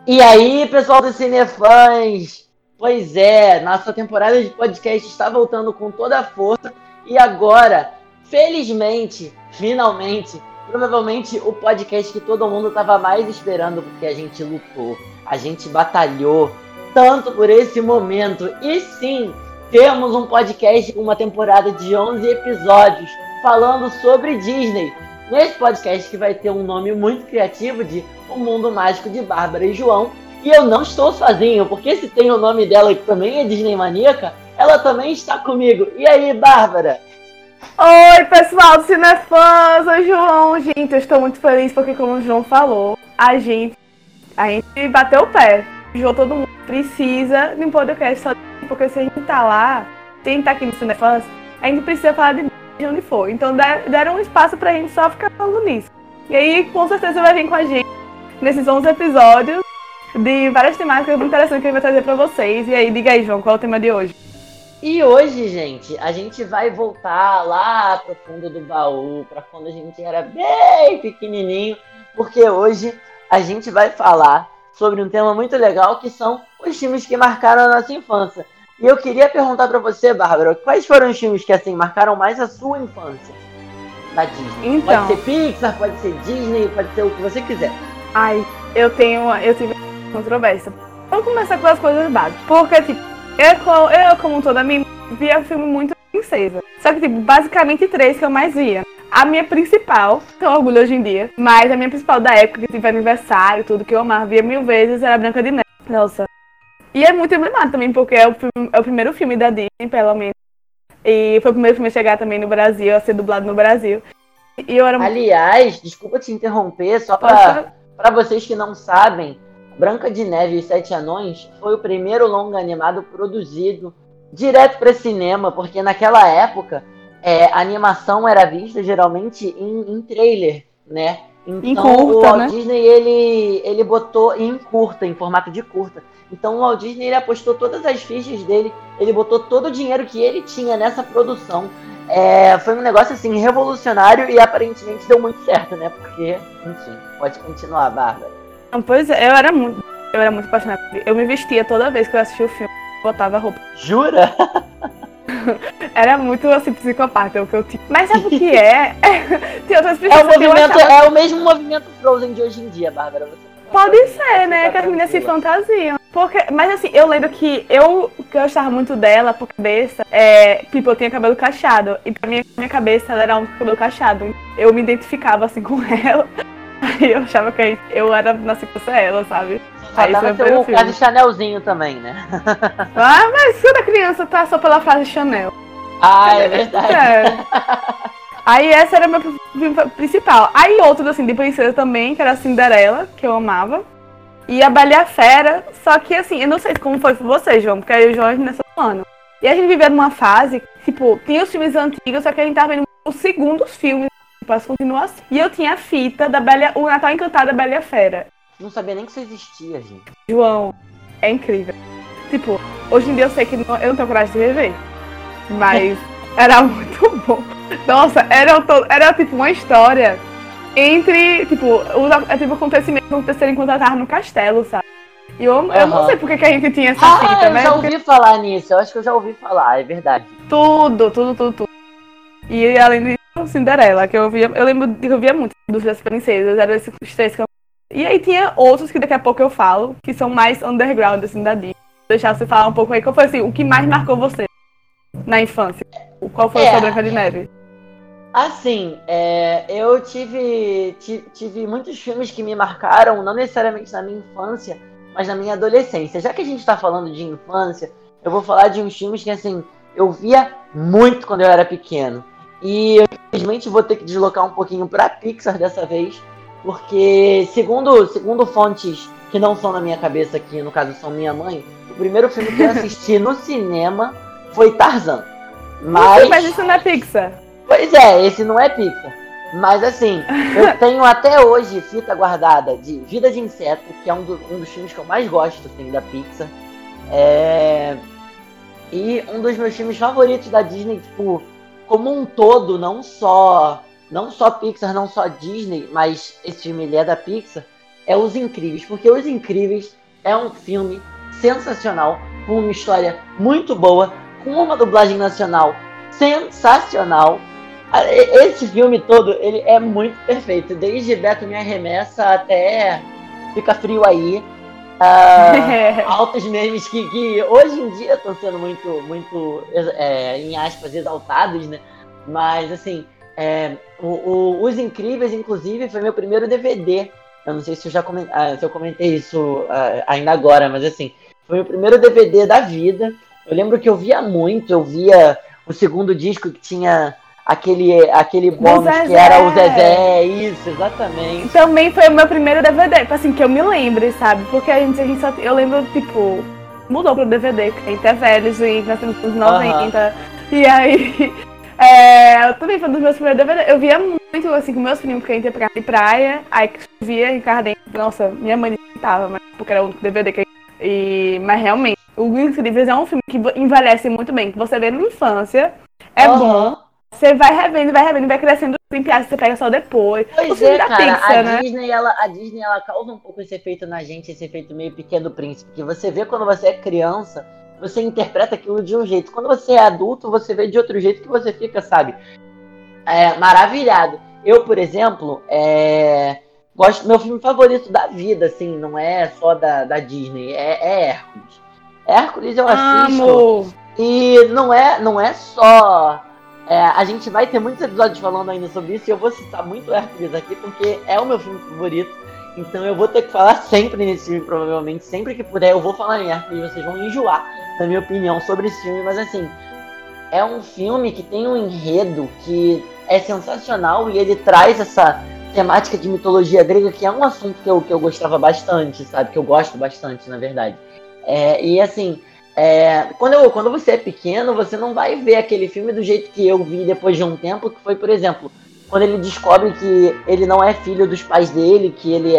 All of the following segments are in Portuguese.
E aí, pessoal do Cinefãs? Pois é, nossa temporada de podcast está voltando com toda a força e agora, felizmente, finalmente, provavelmente o podcast que todo mundo estava mais esperando porque a gente lutou, a gente batalhou tanto por esse momento. E sim, temos um podcast com uma temporada de 11 episódios falando sobre Disney. Nesse podcast que vai ter um nome muito criativo de O Mundo Mágico de Bárbara e João. E eu não estou sozinho, porque se tem o nome dela que também é Disney Maníaca, ela também está comigo. E aí, Bárbara? Oi, pessoal do Cinefãs, oi, João. Gente, eu estou muito feliz porque, como o João falou, a gente bateu o pé. João, todo mundo precisa de um podcast só, porque se a gente tá lá, sem estar aqui no Cinefãs, a gente precisa falar de onde for. Então deram um espaço pra gente só ficar falando nisso. E aí, com certeza, vai vir com a gente nesses 11 episódios de várias temáticas muito interessantes que a gente vai trazer pra vocês. E aí, diga aí, João, qual é o tema de hoje? E hoje, gente, a gente vai voltar lá pro fundo do baú, para quando a gente era bem pequenininho, porque hoje a gente vai falar sobre um tema muito legal, que são os filmes que marcaram a nossa infância. E eu queria perguntar para você, Bárbara, quais foram os filmes que assim marcaram mais a sua infância da Disney? Então, Pode ser Pixar, pode ser Disney, pode ser o que você quiser. ai, eu tive controvérsia. Vamos começar com as coisas básicas. Porque, tipo, eu como toda menina, via filme muito princesa. Só que, tipo, basicamente 3 que eu mais via. A minha principal, tenho orgulho hoje em dia, mas a minha principal da época, que tive aniversário, tudo que eu amava, via 1000 vezes, era Branca de Neve. Nossa. E é muito emblemático também, porque é o primeiro filme da Disney, pelo menos. E foi o primeiro filme a chegar também no Brasil, a ser dublado no Brasil. E eu era... Aliás, desculpa te interromper, só para vocês que não sabem, Branca de Neve e os Sete Anões foi o primeiro longa animado produzido direto para cinema, porque naquela época a animação era vista geralmente em trailer, né? Então em curta, o Walt né? Disney ele botou em curta, em formato de curta. Então o Walt Disney ele apostou todas as fichas dele, ele botou todo o dinheiro que ele tinha nessa produção. Foi um negócio assim revolucionário e aparentemente deu muito certo, né? Porque, enfim, pode continuar, Bárbara. Pois é, eu era muito apaixonada. Eu me vestia toda vez que eu assistia o filme, botava roupa. Jura? Era muito assim, psicopata o que eu tinha. Mas sabe o que é? Tem outras pessoas que eu achava... É o mesmo movimento Frozen de hoje em dia, Bárbara. Pode ser, né? Que as meninas se fantasiam. Mas assim, eu lembro que eu gostava muito dela por cabeça. Tipo, eu tinha cabelo cacheado. E pra minha cabeça ela era um cabelo cacheado. Eu me identificava assim com ela. Aí eu achava que eu era na sequência ela, sabe? Aí dava seu caso Chanelzinho também, né? Ah, mas toda criança passou pela frase Chanel. Ah, é verdade. Aí essa era a minha principal. Aí outros assim, de princesa também, que era a Cinderela, que eu amava. E a Bela e a Fera, só que assim, eu não sei como foi pra você, João, porque aí o João nessa ano. E a gente vivia numa fase, tipo, tinha os filmes antigos, só que a gente tava vendo os segundos filmes, tipo, as continuações. E eu tinha a fita da o Natal Encantado da Bela e a Fera. Não sabia nem que isso existia, gente. João, é incrível. Tipo, hoje em dia eu sei que eu não tenho coragem de rever. Mas era muito bom. Nossa, era tipo uma história entre, tipo, os acontecimentos aconteceram enquanto ela tava no castelo, sabe? E eu não sei porque que a gente tinha essa fita, né? Eu já ouvi falar nisso, eu acho que eu já ouvi falar, é verdade. Tudo. E além disso, Cinderela, que eu lembro que eu via muito das princesas, eram esses 3 que eu... E aí tinha outros que daqui a pouco eu falo, que são mais underground, assim, da Disney. Vou deixar você falar um pouco aí, qual foi, assim, o que mais marcou você na infância? Qual foi a sua Branca de Neve? Assim, eu tive muitos filmes que me marcaram, não necessariamente na minha infância, mas na minha adolescência. Já que a gente tá falando de infância, eu vou falar de uns filmes que, assim, eu via muito quando eu era pequeno. E eu, infelizmente, vou ter que deslocar um pouquinho pra Pixar dessa vez, porque, segundo fontes que não são na minha cabeça aqui, no caso são minha mãe, o primeiro filme que eu assisti no cinema foi Tarzan. Mas isso não é Pixar. Pois é, esse não é Pixar. Mas assim, eu tenho até hoje fita guardada de Vida de Inseto, que é um dos filmes que eu mais gosto, assim, da Pixar. E um dos meus filmes favoritos da Disney, tipo, como um todo, não só Pixar, não só Disney, mas esse filme ele é da Pixar, é Os Incríveis, porque Os Incríveis é um filme sensacional, com uma história muito boa, com uma dublagem nacional sensacional. Esse filme todo, ele é muito perfeito, desde Beto Me Arremessa até Fica Frio Aí. Altos memes que hoje em dia estão sendo muito em aspas, exaltados, né? Mas, assim, Os Incríveis, inclusive, foi meu primeiro DVD. Eu não sei se eu comentei isso ainda agora, mas, assim, foi meu primeiro DVD da vida. Eu lembro que eu via o segundo disco que tinha aquele bônus que era o Zezé, isso, exatamente. Também foi o meu primeiro DVD, assim, que eu me lembre, sabe? Porque a gente só, eu lembro, tipo, mudou pro DVD, que a gente é velho, gente, nós temos uns 90, e aí, eu também foi um dos meus primeiros DVD, eu via muito, assim, com meus primos, porque a gente ia pra casa de praia, aí via Ricardo dentro, nossa, minha mãe tava, mas porque era o único DVD que mas realmente, O Incríveis é um filme que envelhece muito bem, que você vê na infância, bom. Você vai revendo, vai crescendo, tem piadas que você pega só depois. Pois é, cara, Pixar, a Disney, ela causa um pouco esse efeito na gente, esse efeito meio Pequeno Príncipe, que você vê quando você é criança, você interpreta aquilo de um jeito. Quando você é adulto, você vê de outro jeito que você fica, sabe, maravilhado. Eu, por exemplo, gosto, meu filme favorito da vida, assim, não é só da Disney, é Hércules. Hércules eu assisto, e não é só... a gente vai ter muitos episódios falando ainda sobre isso, e eu vou citar muito Hércules aqui, porque é o meu filme favorito. Então eu vou ter que falar sempre nesse filme, provavelmente. Sempre que puder, eu vou falar em Hércules, vocês vão enjoar da minha opinião sobre esse filme. Mas, assim, é um filme que tem um enredo que é sensacional, e ele traz essa temática de mitologia grega, que é um assunto que eu gostava bastante, sabe? Que eu gosto bastante, na verdade. E, assim... quando você é pequeno, você não vai ver aquele filme do jeito que eu vi depois de um tempo, que foi, por exemplo, quando ele descobre que ele não é filho dos pais dele, que ele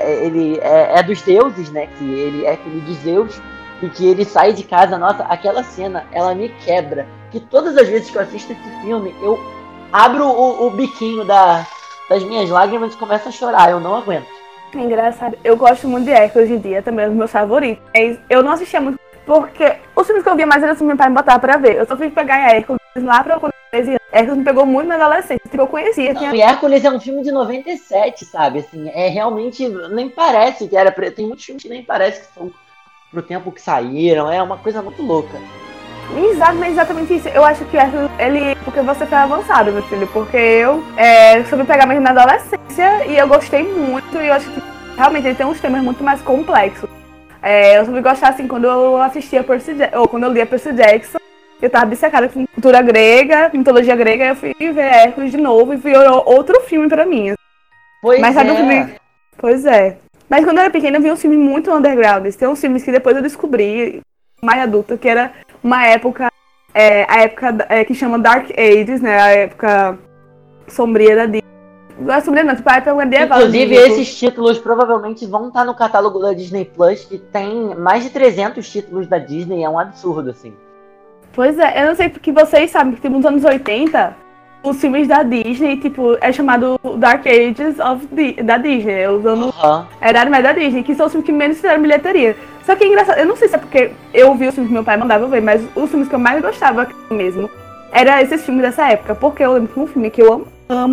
é dos deuses, né? Que ele é filho de Zeus, e que ele sai de casa. Nossa, aquela cena, ela me quebra. Que todas as vezes que eu assisto esse filme, eu abro o biquinho das minhas lágrimas e começo a chorar, eu não aguento. É engraçado, eu gosto muito de Hércules hoje em dia, também é um dos meus favoritos. Eu não assistia muito, porque os filmes que eu via mais era os meu pai me botava pra ver. Eu só fui pegar Hércules lá pra quando eu tinha 13 anos. Hércules me pegou muito na adolescência, tipo, eu conhecia. Não, e Hércules é um filme de 97, sabe? Assim, realmente, nem parece que era... Tem muitos filmes que nem parece que são pro tempo que saíram, é uma coisa muito louca. Exatamente isso. Eu acho que Hércules, porque você foi avançado, meu filho, porque eu soube pegar mesmo na adolescência e eu gostei muito, e eu acho que realmente ele tem uns temas muito mais complexos. Eu soube gostar, assim, quando eu assistia ou quando eu lia Percy Jackson, eu tava obcecada com cultura grega, mitologia grega, eu fui ver Hércules de novo e virou outro filme pra mim. Pois sabe, Pois é. Mas quando eu era pequena eu vi uns filmes muito underground. Tem uns filmes que depois eu descobri, mais adulta, que era uma época, a época que chama Dark Ages, né? A época sombria da Disney. Não é sombria não, tipo a época medieval. Inclusive, esses títulos provavelmente vão estar no catálogo da Disney Plus, que tem mais de 300 títulos da Disney, é um absurdo, assim. Pois eu não sei porque vocês sabem que, tipo, nos anos 80, os filmes da Disney, tipo, é chamado Dark Ages da Disney, usando a Idade Média da Disney, que são os filmes que menos fizeram bilheteria. Só que é engraçado, eu não sei se é porque eu vi os filmes que meu pai mandava ver, mas os filmes que eu mais gostava mesmo eram esses filmes dessa época, porque eu lembro que um filme que eu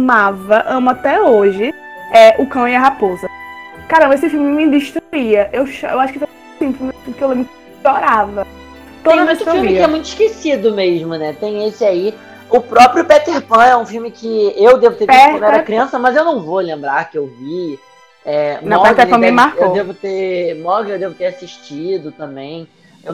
amo até hoje, é O Cão e a Raposa. Caramba, esse filme me destruía. Eu acho que foi um filme que eu lembro que eu chorava. Tem muito filme que é muito esquecido mesmo, né? Tem esse aí. O próprio Peter Pan é um filme que eu devo ter visto quando eu era criança, mas eu não vou lembrar que eu vi. Peter Pan me marcou. Mogli eu devo ter assistido também. Eu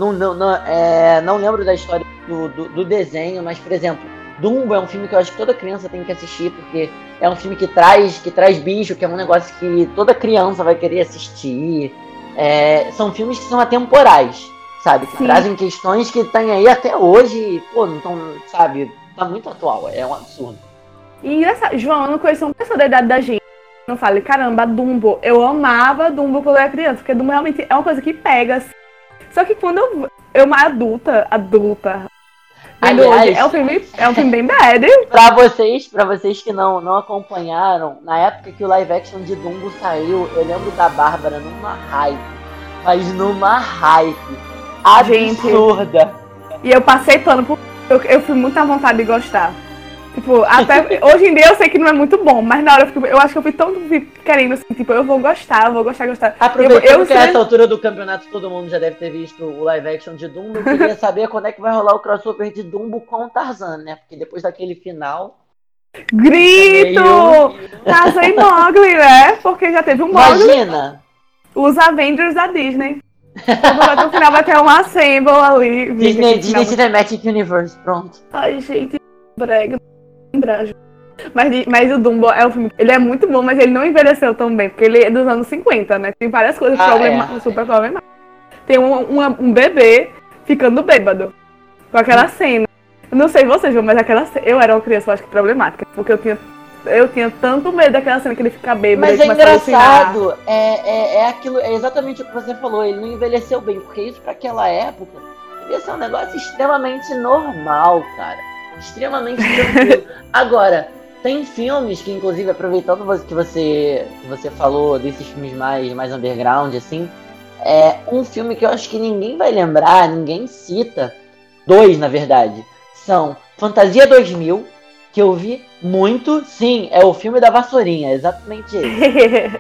não lembro da história do desenho, mas, por exemplo, Dumbo é um filme que eu acho que toda criança tem que assistir, porque é um filme que traz bicho, que é um negócio que toda criança vai querer assistir. São filmes que são atemporais, sabe? Que trazem questões que tem aí até hoje e, pô, não tão, sabe? Tá muito atual, é um absurdo. E engraçado, João, eu não conheço uma pessoa da idade da gente. Não fale, caramba, Dumbo. Eu amava Dumbo quando eu era criança, porque Dumbo realmente é uma coisa que pega, assim. Só que quando eu uma adulta, Vendo hoje, Aliás, é um filme bem bad. pra vocês que não acompanharam, na época que o live action de Dumbo saiu, eu lembro da Bárbara numa hype. Mas numa hype absurda. E eu passei pano por. Eu fui muito à vontade de gostar. Tipo, até hoje em dia eu sei que não é muito bom, mas na hora eu acho que eu fui tão querendo assim, tipo, eu vou gostar. Aproveitando que a essa altura do campeonato todo mundo já deve ter visto o live action de Dumbo, eu queria saber quando é que vai rolar o crossover de Dumbo com o Tarzan, né? Porque depois daquele final. Grito! Tarzan e Mowgli, né? Porque já teve um Mowgli. Imagina! Os Avengers da Disney. No final vai ter um Assemble ali. Disney Cinematic Universe, pronto. Ai, gente, brega. Mas o Dumbo é um filme. Ele é muito bom, mas ele não envelheceu tão bem, porque ele é dos anos 50, né? Tem várias coisas super problemáticas. Tem um bebê ficando bêbado com aquela cena. Eu não sei vocês, mas aquela cena. Eu era uma criança, eu acho que problemática, porque eu tinha tanto medo daquela cena que ele fica bêbado. Mas é engraçado, é aquilo, é exatamente o que você falou, ele não envelheceu bem, porque isso pra aquela época devia ser um negócio extremamente normal, cara. Extremamente tranquilo. Agora, tem filmes que, inclusive, aproveitando que você falou desses filmes mais underground, assim, é um filme que eu acho que ninguém vai lembrar, ninguém cita, dois, na verdade, são Fantasia 2000, que eu vi muito, sim, é o filme da vassourinha, exatamente esse.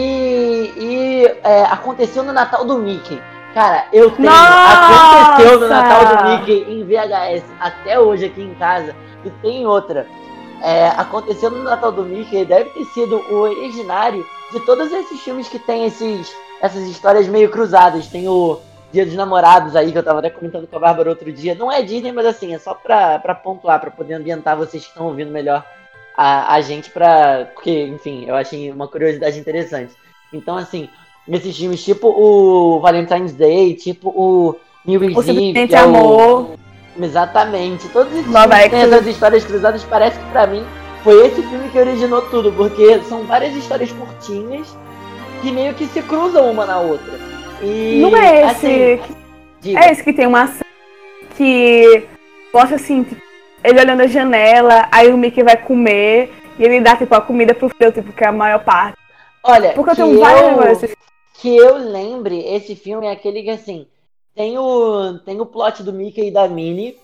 Aconteceu no Natal do Mickey. Cara, eu tenho. Nossa! Aconteceu no Natal do Mickey em VHS até hoje aqui em casa. E tem outra. Aconteceu no Natal do Mickey, deve ter sido o originário de todos esses filmes que tem essas histórias meio cruzadas. Tem o Dia dos Namorados aí, que eu tava até comentando com a Bárbara outro dia. Não é Disney, mas assim, é só pra pontuar, pra poder ambientar vocês que estão ouvindo melhor a gente, porque, enfim, eu achei uma curiosidade interessante. Então, assim, nesses filmes, tipo o Valentine's Day, tipo o New Year's Eve, que é Amor. Exatamente. Todos esses filmes que têm essas histórias cruzadas, parece que pra mim foi esse filme que originou tudo, porque são várias histórias curtinhas que meio que se cruzam uma na outra. E, não é esse. Assim, é esse que tem uma cena que mostra assim, tipo, ele olhando a janela, aí o Mickey vai comer e ele dá tipo a comida pro filho, tipo, que é a maior parte. Olha, porque eu tenho vários negócios. Que eu lembre, esse filme é aquele que assim, tem o plot do Mickey e da Minnie,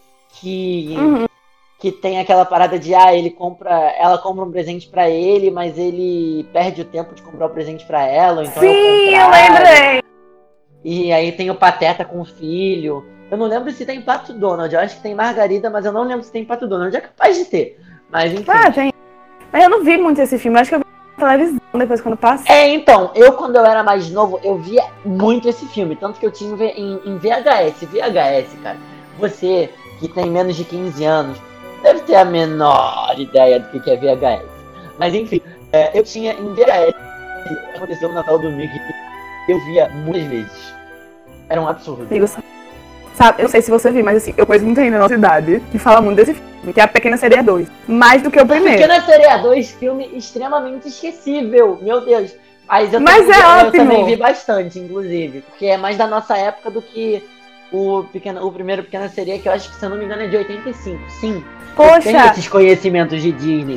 que tem aquela parada de ela compra um presente pra ele, mas ele perde o tempo de comprar o presente pra ela, então sim, eu lembrei. E aí tem o Pateta com o filho. Eu não lembro se tem Pato Donald, eu acho que tem Margarida, mas eu não lembro se tem Pato Donald. É capaz de ter, mas enfim. Tem. Mas eu não vi muito esse filme, eu acho que eu vi na televisão depois quando passei. Então, quando eu era mais novo, eu via muito esse filme, tanto que eu tinha em VHS, cara. Você, que tem menos de 15 anos, deve ter a menor ideia do que é VHS. Mas enfim, eu tinha em VHS, aconteceu no Natal do Mickey, eu via muitas vezes. Era um absurdo. Sabe, eu não sei se você viu, mas assim, eu conheço muita gente na nossa idade que fala muito desse filme, que é a Pequena Sereia 2. Mais do que o primeiro. Pequena Sereia 2, filme extremamente esquecível, meu Deus. Mas eu também vi bastante, inclusive. Porque é mais da nossa época do que o primeiro Pequena Sereia, que eu acho que, se eu não me engano, é de 85. Sim. Poxa! Eu tenho esses conhecimentos de Disney.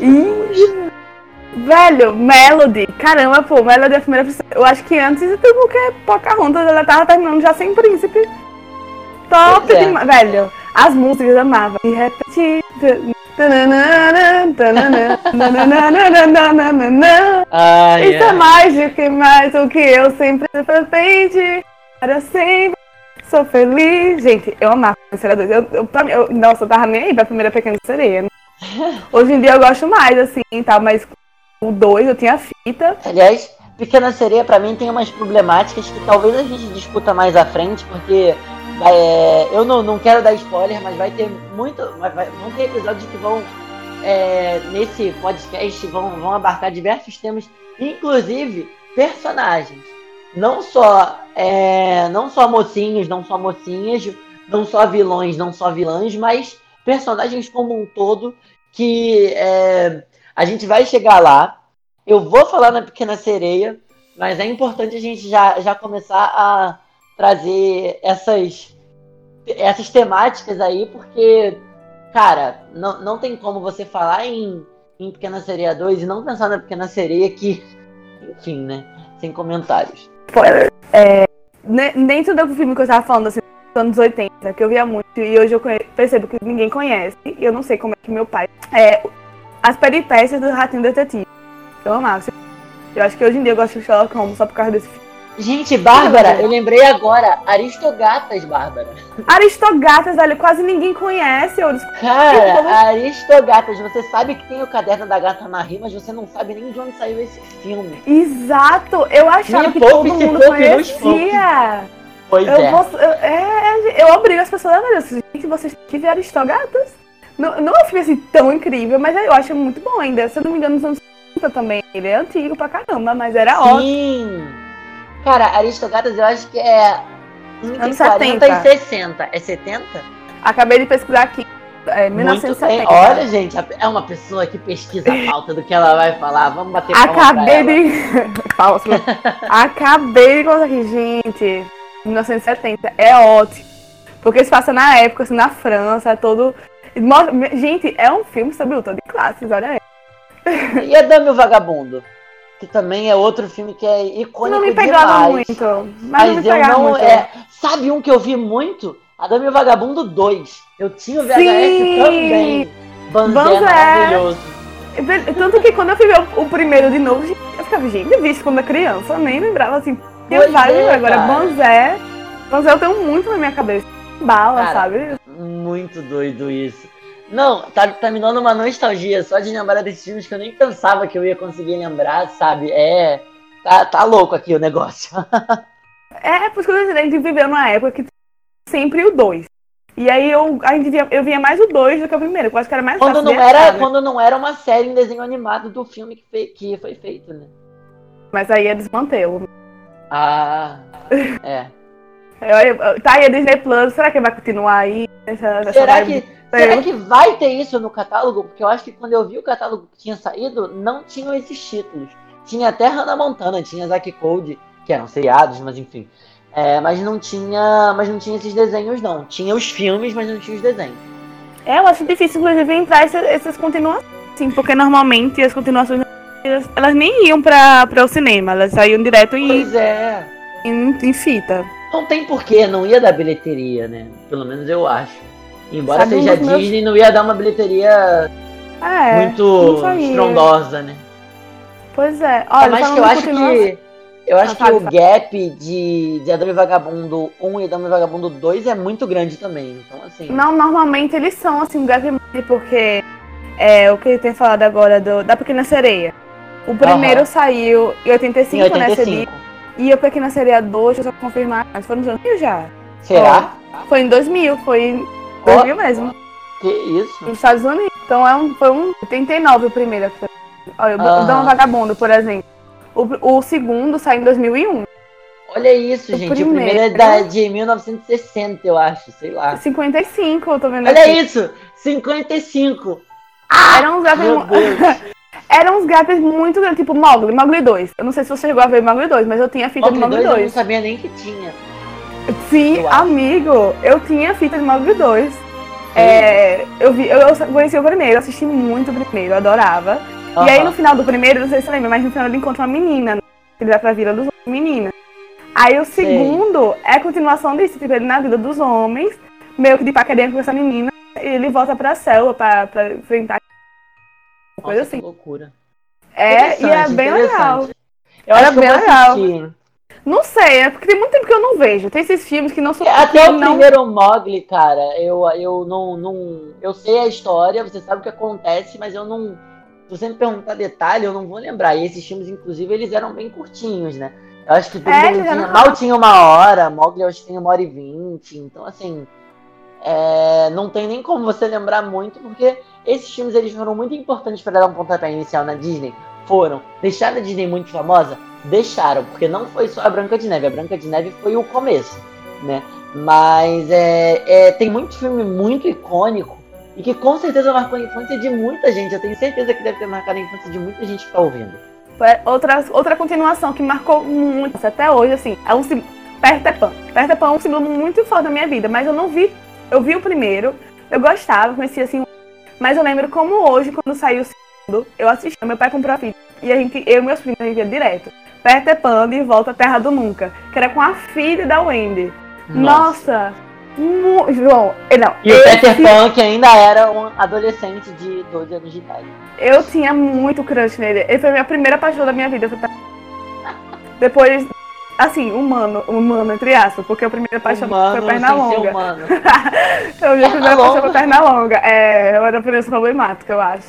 Velho, Melody. Caramba, pô, Melody é a primeira pessoa. Eu acho que antes de tudo que Pocahontas, ela tava terminando já sem príncipe. Top demais. Velho, as músicas eu amava. De repente. Isso é mais do que eu sempre pretende. Para sempre. Sou feliz. Gente, eu amava a Sereia 2. Nossa, eu tava nem aí pra primeira Pequena Sereia. Hoje em dia eu gosto mais, assim, tal, mas o 2 eu tinha fita. Aliás, Pequena Sereia pra mim tem umas problemáticas que talvez a gente discuta mais à frente, porque eu não quero dar spoiler, mas vai ter vão ter episódios que vão nesse podcast vão abarcar diversos temas, inclusive personagens. Não só mocinhos, não só mocinhas, não só vilões, não só vilãs, mas personagens como um todo, que a gente vai chegar lá. Eu vou falar na Pequena Sereia, mas é importante a gente já começar a trazer essas temáticas aí, porque Cara, não tem como você falar em Pequena Sereia 2 e não pensar na Pequena Sereia que, enfim, né? Sem comentários. Spoiler. Dentro do filme que eu tava falando, assim, dos anos 80, que eu via muito, e hoje eu percebo que ninguém conhece, e eu não sei como é que meu pai... As peripécias do Ratinho Detetive. Eu amava. Eu acho que hoje em dia eu gosto de Sherlock Holmes só por causa desse filme. Gente, Bárbara, eu lembrei agora. Aristogatas, Bárbara. Aristogatas, velho, quase ninguém conhece. Cara, Aristogatas, você sabe que tem o Caderno da Gata Marie, mas você não sabe nem de onde saiu esse filme. Exato, eu achava que todo mundo conhecia. Pois eu obrigo as pessoas a ver isso. Gente, vocês têm que ver Aristogatas. Não é um filme assim tão incrível, mas eu acho muito bom ainda. Se eu não me engano, nos anos 50 também. Ele é antigo pra caramba, mas era ótimo. Sim! Cara, Aristogatas eu acho que é entre 40 e 60. É 70? Acabei de pesquisar aqui. 1970. Olha, gente, é uma pessoa que pesquisa a pauta do que ela vai falar. Vamos bater palma pra ela. Falso. Acabei de colocar aqui, gente. 1970 é ótimo. Porque se passa na época, assim, na França, todo... Gente, é um filme sobre luta de classes, olha aí. E a Dama e o Vagabundo? Que também é outro filme que é icônico demais. Não me pegava muito. Mas não me pegava muito. Sabe um que eu vi muito? A Dama e o Vagabundo 2. Eu tinha o VHS também. Banzé maravilhoso. Tanto que quando eu fui ver o primeiro de novo, eu ficava, gente, visto quando era criança. Eu nem lembrava assim. Agora, Banzé eu tenho muito na minha cabeça. Bala, cara, sabe? Muito doido isso. Não, tá me dando uma nostalgia só de lembrar desses filmes que eu nem pensava que eu ia conseguir lembrar, sabe? Tá louco aqui o negócio. Por isso que a gente viveu numa época que sempre o 2. E aí eu via mais o 2 do que o primeiro, eu acho que era mais quando não era uma série em desenho animado do filme que foi feito, né? Mas aí é desmantelo. Tá aí a Disney Plus, será que vai continuar aí? Será que vai ter isso no catálogo? Porque eu acho que quando eu vi o catálogo que tinha saído, não tinham esses títulos. Tinha até Hannah Montana, tinha Zack e Cody, que eram seriados, mas enfim. Mas não tinha esses desenhos, não. Tinha os filmes, mas não tinha os desenhos. Eu acho difícil, inclusive, entrar essas continuações, sim, porque normalmente as continuações elas nem iam para o cinema, elas saíam direto em fita. Não tem porquê, não ia dar bilheteria, né? Pelo menos eu acho. Embora seja Disney, não ia dar uma bilheteria muito estrondosa, né? Pois é. Olha, mas que eu acho que o gap de A Dama e Vagabundo 1 e Dama e Vagabundo 2 é muito grande também. Então, assim... Não, normalmente eles são, assim, um gap porque o que ele tem falado agora da Pequena Sereia. O primeiro saiu em 85, né, CD. E a Pequena Sereia 2, deixa eu só confirmar, mas foi nos anos 2000 já. Será? Foi em 2000, foi em 2000 mesmo. Que isso? Nos Estados Unidos. Então foi um 89 o primeiro. Olha, o Dama Vagabundo, por exemplo. O segundo saiu em 2001. Olha isso, gente. O primeiro é de 1960, eu acho, sei lá. 55, eu tô vendo aqui. Olha aqui. isso! 55! Eram uns gaps muito grandes, tipo Mowgli 2. Eu não sei se você chegou a ver Mowgli 2, mas eu tinha a fita de Mowgli 2. Eu não sabia nem que tinha. Sim, amigo, eu tinha a fita de Mowgli 2. Eu conheci o primeiro, assisti muito o primeiro, eu adorava. E aí no final do primeiro, não sei se você lembra, mas no final ele encontra uma menina. Ele vai pra Vila dos Homens, menina. Aí o segundo é a continuação disso, tipo, ele na Vila dos Homens, meio que de paquerinha com essa menina, e ele volta pra selva pra enfrentar. Coisa assim. Que loucura. E é bem legal. Eu acho bem legal. Não sei, porque tem muito tempo que eu não vejo. Tem esses filmes que não são... Até o primeiro Mowgli, cara, eu não... Eu sei a história, você sabe o que acontece, mas eu não... Se você me perguntar detalhe, eu não vou lembrar. E esses filmes, inclusive, eles eram bem curtinhos, né? Eu acho que mal tinha 1 hora, Mowgli eu acho que tem 1h20. Então, assim... não tem nem como você lembrar muito, porque esses filmes eles foram muito importantes para dar um pontapé inicial na Disney. Deixaram a Disney muito famosa? Deixaram, porque não foi só a Branca de Neve. A Branca de Neve foi o começo, né? Mas tem muito filme muito icônico e que com certeza marcou a infância de muita gente. Eu tenho certeza que deve ter marcado a infância de muita gente que tá ouvindo. Outra continuação que marcou muito até hoje, assim, é Peter Pan. Peter Pan é um símbolo muito forte da minha vida, mas eu não vi. Eu vi o primeiro, Eu gostava, conhecia assim, mas eu lembro como hoje, quando saiu o segundo, eu assisti, meu pai comprou a fita, e eu e meus primos, a gente ia direto. Peter Pan de Volta à Terra do Nunca, que era com a filha da Wendy. Nossa! João, não. E o Peter Pan, que ainda era um adolescente de 12 anos de idade. Eu tinha muito crush nele. Ele foi a minha primeira paixão da minha vida. Depois, assim, humano, entre aspas, porque a primeira paixão foi Pernalonga. A minha primeira paixão foi Pernalonga. Eu era por isso problemática, eu acho.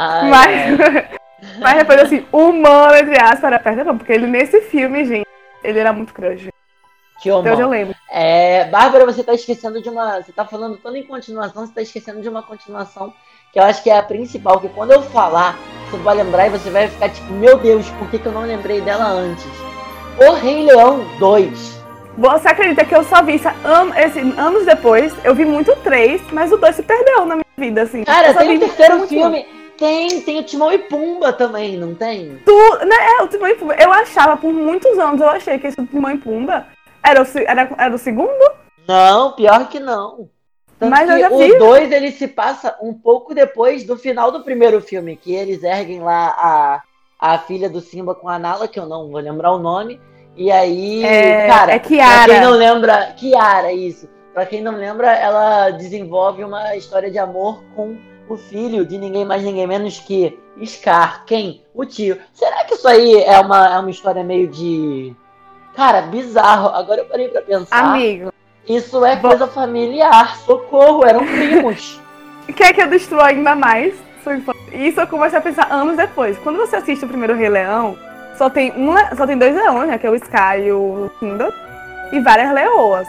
Mas depois, assim, humano, entre aspas, era Peter Pan, porque ele nesse filme, gente, ele era muito crush. Que homão. Então eu lembro. Bárbara, você tá esquecendo de uma... Você tá falando toda em continuação, você tá esquecendo de uma continuação que eu acho que é a principal, que quando eu falar, você vai lembrar e você vai ficar tipo, meu Deus, por que eu não lembrei dela antes? O Rei Leão 2. Você acredita que eu só vi isso anos depois? Eu vi muito o 3, mas o 2 se perdeu na minha vida, assim. Cara, tem o terceiro filme. Tem o Timão e Pumba também, não tem? O Timão e Pumba. Eu achava, por muitos anos, eu achei que esse Timão e Pumba era o segundo? Não, pior que não. Tanto mas que eu já vi. O 2, ele se passa um pouco depois do final do primeiro filme, que eles erguem lá a filha do Simba com a Nala, que eu não vou lembrar o nome. E aí, cara, Kiara. Pra quem não lembra, Kiara, isso. Pra quem não lembra, ela desenvolve uma história de amor com o filho de ninguém mais, ninguém menos que Scar. Quem? O tio. Será que isso aí é uma história meio de... Cara, bizarro. Agora eu parei pra pensar. Amigo. Isso é coisa familiar. Socorro, eram primos. Quer que eu destrua ainda mais? Isso eu comecei a pensar anos depois. Quando você assiste o primeiro Rei Leão, só tem 2 leões, né? Que é o Scar e o Simba. E várias leoas.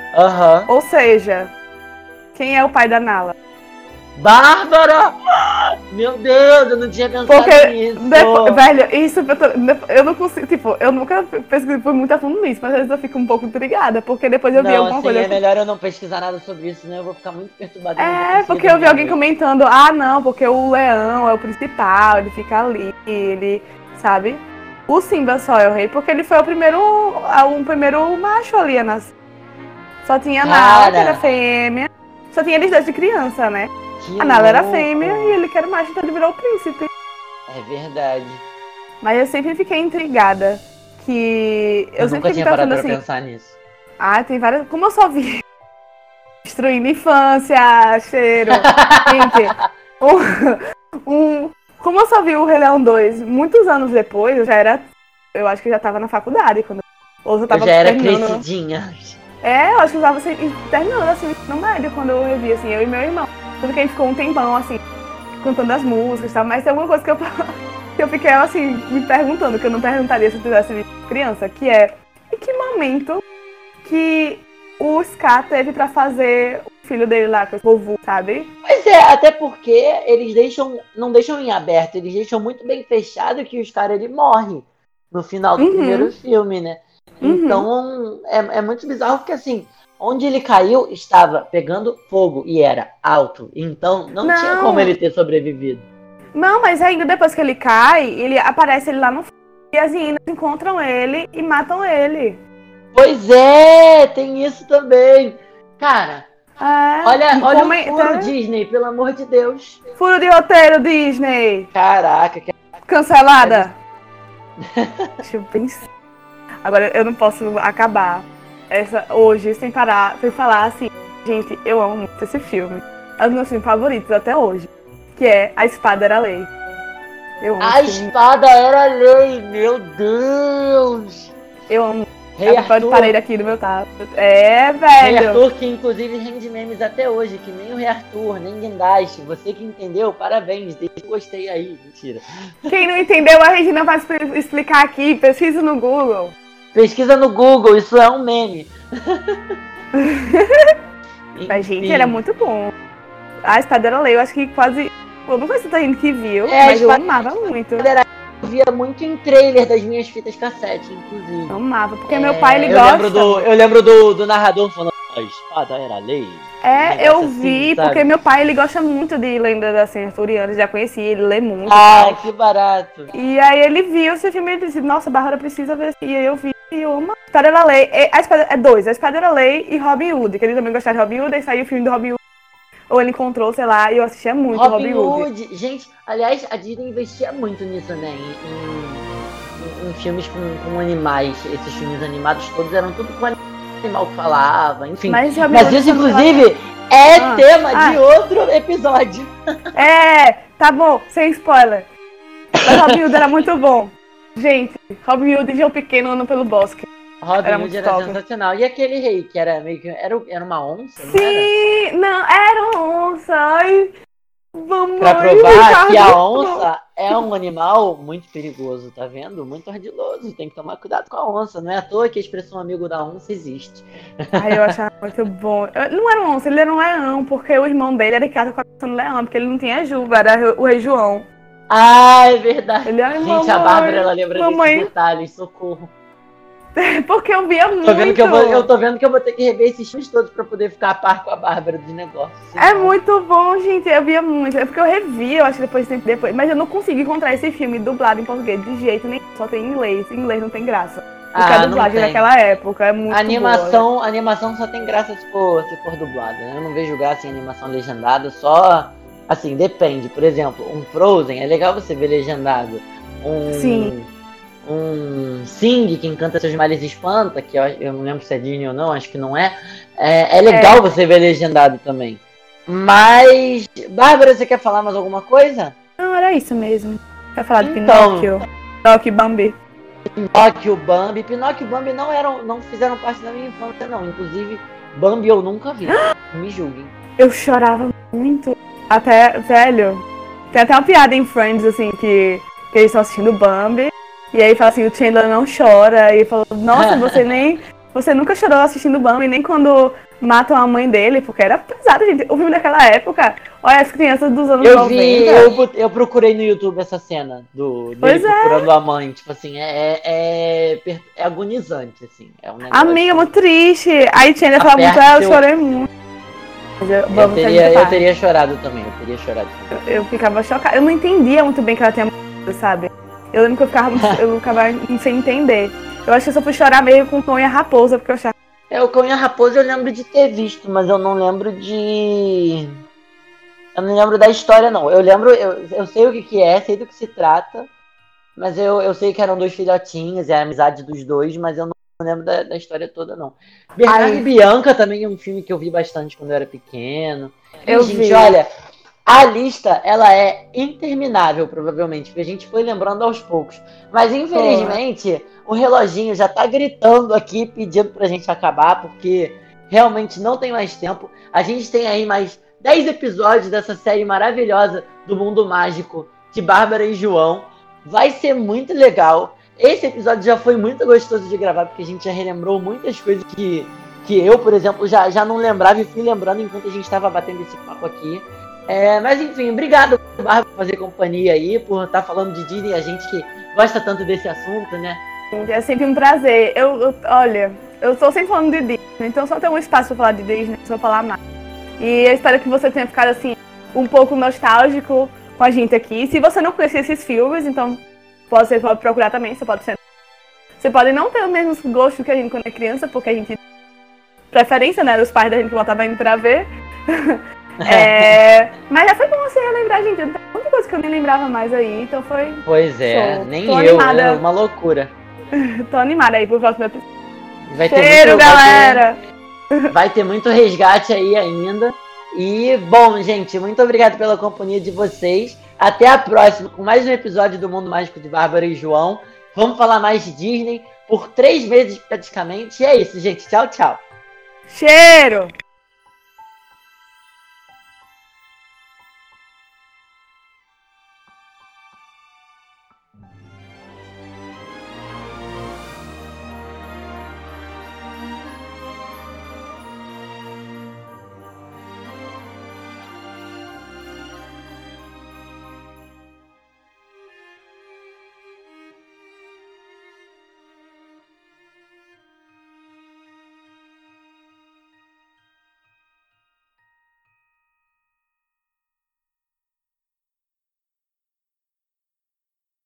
Ou seja, quem é o pai da Nala? Bárbara! Meu Deus, eu não tinha pensado nisso. Velho, isso eu não consigo, tipo, eu nunca pesquisei por muito a fundo nisso, mas às vezes eu fico um pouco intrigada, porque depois eu vi alguma coisa. É melhor eu não pesquisar nada sobre isso, né? Eu vou ficar muito perturbada. Porque eu vi alguém comentando, não, porque o leão é o principal, ele fica ali, ele, sabe? O Simba só é o rei, porque ele foi o primeiro macho ali a nascer. Só tinha a Nala, que era fêmea, só tinha eles dois de criança, né? A Nala era fêmea e ele que era macho, então ele virou o príncipe. É verdade. Mas eu sempre fiquei intrigada que... Eu nunca tinha parado pra pensar nisso. Tem várias... Como eu só vi... Destruindo infância, cheiro... Gente, como eu só vi o Rei Leão 2 muitos anos depois, eu acho que já tava na faculdade. Eu já era crescidinha. Eu acho que eu tava terminando assim, no médio, quando eu revi, assim, eu e meu irmão. Tanto que a gente ficou um tempão, assim, cantando as músicas e tal, mas tem alguma coisa que eu fiquei, assim, me perguntando, que eu não perguntaria se eu tivesse visto criança, que é, em que momento que o Scar teve pra fazer o filho dele lá, com o povo, sabe? Pois até porque eles não deixam em aberto, eles deixam muito bem fechado que o Scar, ele morre no final do primeiro filme, né? Então, é muito bizarro porque, assim, onde ele caiu estava pegando fogo e era alto. Então, não tinha como ele ter sobrevivido. Não, mas ainda depois que ele cai, ele aparece lá no fundo e as hienas encontram ele e matam ele. Pois tem isso também. Cara, olha o furo, Disney, pelo amor de Deus. Furo de roteiro, Disney. Caraca. Cancelada. Deixa eu pensar. Agora, eu não posso acabar hoje sem falar assim. Gente, eu amo muito esse filme. É um dos meus filmes favoritos até hoje. Que é A Espada Era Lei. A Espada Era Lei, meu Deus! Eu amo. Rei Arthur. Parei aqui no meu tablet. Velho. Rei Arthur, que inclusive rende memes até hoje, que nem o Rei Arthur, nem Guindaste. Você que entendeu, parabéns, deixa eu gostei aí. Mentira. Quem não entendeu, a Regina vai explicar aqui. Pesquisa no Google. Pesquisa no Google, isso é um meme. Mas, gente, ele é muito bom. A Espada Era Lei, eu acho que quase... Eu não sei se tá gente que viu, mas eu amava muito. Eu via muito em trailer das minhas fitas cassete, inclusive. Eu amava, porque meu pai, ele gosta... Eu lembro do narrador falando A Espada Era Lei. Eu vi, assim, porque meu pai, ele gosta muito de lendas assim, arturianas, já conheci, ele lê muito. Que barato. E aí ele viu esse filme e disse, nossa, Bárbara precisa ver. E aí eu vi, e eu amo. A Espada Era Lei, a Espada Era Lei e Robin Hood, que ele também gostava de Robin Hood, aí saiu o filme do Robin Hood. ou ele encontrou, sei lá, e eu assistia muito Robin Robin Hood. Hood. Gente, aliás, a Disney investia muito nisso, né? Em filmes com animais. Esses filmes animados todos eram tudo com animal que falava, enfim. Mas isso, inclusive, é tema de outro episódio. Tá bom, sem spoiler. Mas Robin Hood era muito bom. Gente, Robin Hood e João Pequeno andando pelo bosque. Robin Hood era sensacional. E aquele rei, que era meio que... Era uma onça, Sim, não era onça. Ai, vamos pra provar que a onça é um animal muito perigoso, tá vendo? Muito ardiloso. Tem que tomar cuidado com a onça. Não é à toa que a expressão amigo da onça existe. Ai, eu achava muito bom. Não era um onça, ele era um leão, porque o irmão dele era criado com a coração do leão, porque ele não tinha juba, era o rei João. Ah, é verdade. Ele era, gente, a Bárbara, ela lembra desses detalhes, socorro. Porque eu via muito. Eu tô vendo que eu vou ter que rever esses filmes todos pra poder ficar a par com a Bárbara dos negócios. É muito bom, gente. Eu via muito. É porque eu revi, eu acho que depois. Mas eu não consegui encontrar esse filme dublado em português de jeito nenhum. Só tem em inglês. Em inglês não tem graça. Porque a dublagem daquela época é muito boa. A animação só tem graça se for dublada. Eu não vejo graça em animação legendada, só... Assim, depende. Por exemplo, um Frozen, é legal você ver legendado. Sim. Um Sing, que encanta seus males e espanta, que eu não lembro se é Disney ou não, acho que não é. É legal você ver legendado também. Mas, Bárbara, você quer falar mais alguma coisa? Não, era isso mesmo. Quer falar de Pinóquio? Pinóquio e Bambi. Pinóquio e Bambi. Pinóquio e Bambi não fizeram parte da minha infância, não. Inclusive, Bambi eu nunca vi. Me julguem. Eu chorava muito. Até, velho, tem até uma piada em Friends, assim, que eles estão assistindo Bambi. E aí fala assim, o Chandler não chora. E ele falou, nossa, você nunca chorou assistindo Bambi, nem quando matam a mãe dele, porque era pesado, gente. O filme daquela época, olha, as crianças dos anos 90. Eu procurei no YouTube essa cena dele procurando a mãe. Tipo assim, é agonizante, assim. É um negócio. Amiga, muito triste. Aí Chandler fala muito, eu chorei muito. Eu teria chorado também, Eu ficava chocada. Eu não entendia muito bem que ela tinha morrido, sabe? Eu lembro que eu ficava sem entender. Eu acho que eu só fui chorar meio com o Cão e a Raposa, porque eu achava... O Cão e a Raposa eu lembro de ter visto, mas eu não lembro eu não lembro da história, não. Eu sei o que é, sei do que se trata, mas eu sei que eram 2 filhotinhos, é a amizade dos dois, mas eu não lembro da história toda, não. Bernardo e Bianca também é um filme que eu vi bastante quando eu era pequeno. Gente, olha, a lista, ela é interminável, provavelmente, porque a gente foi lembrando aos poucos. Mas, infelizmente, o reloginho já tá gritando aqui, pedindo pra gente acabar, porque realmente não tem mais tempo. A gente tem aí mais 10 episódios dessa série maravilhosa do Mundo Mágico de Bárbara e João. Vai ser muito legal. Esse episódio já foi muito gostoso de gravar, porque a gente já relembrou muitas coisas que eu, por exemplo, já não lembrava e fui lembrando enquanto a gente estava batendo esse papo aqui. Mas enfim, obrigado, Bárbara, por fazer companhia aí, por estar falando de Disney, a gente que gosta tanto desse assunto, né? É sempre um prazer. Olha, eu estou sempre falando de Disney, então só tem um espaço para falar de Disney, só falar mais. E eu espero que você tenha ficado assim, um pouco nostálgico com a gente aqui. Se você não conhecia esses filmes, então você pode procurar também, você pode não ter o mesmo gosto que a gente quando é criança, porque a gente... Preferência, né, dos pais da gente que voltava indo pra ver. Mas já foi bom você relembrar, gente. Tem muita coisa que eu nem lembrava mais aí, então foi... Pois é, nem eu, é uma loucura. Tô animada aí pro próximo episódio. Cheiro, galera! Vai ter muito resgate aí ainda. E, bom, gente, muito obrigado pela companhia de vocês. Até a próxima, com mais um episódio do Mundo Mágico de Bárbara e João. Vamos falar mais de Disney por 3 vezes praticamente. E é isso, gente. Tchau, tchau. Cheiro!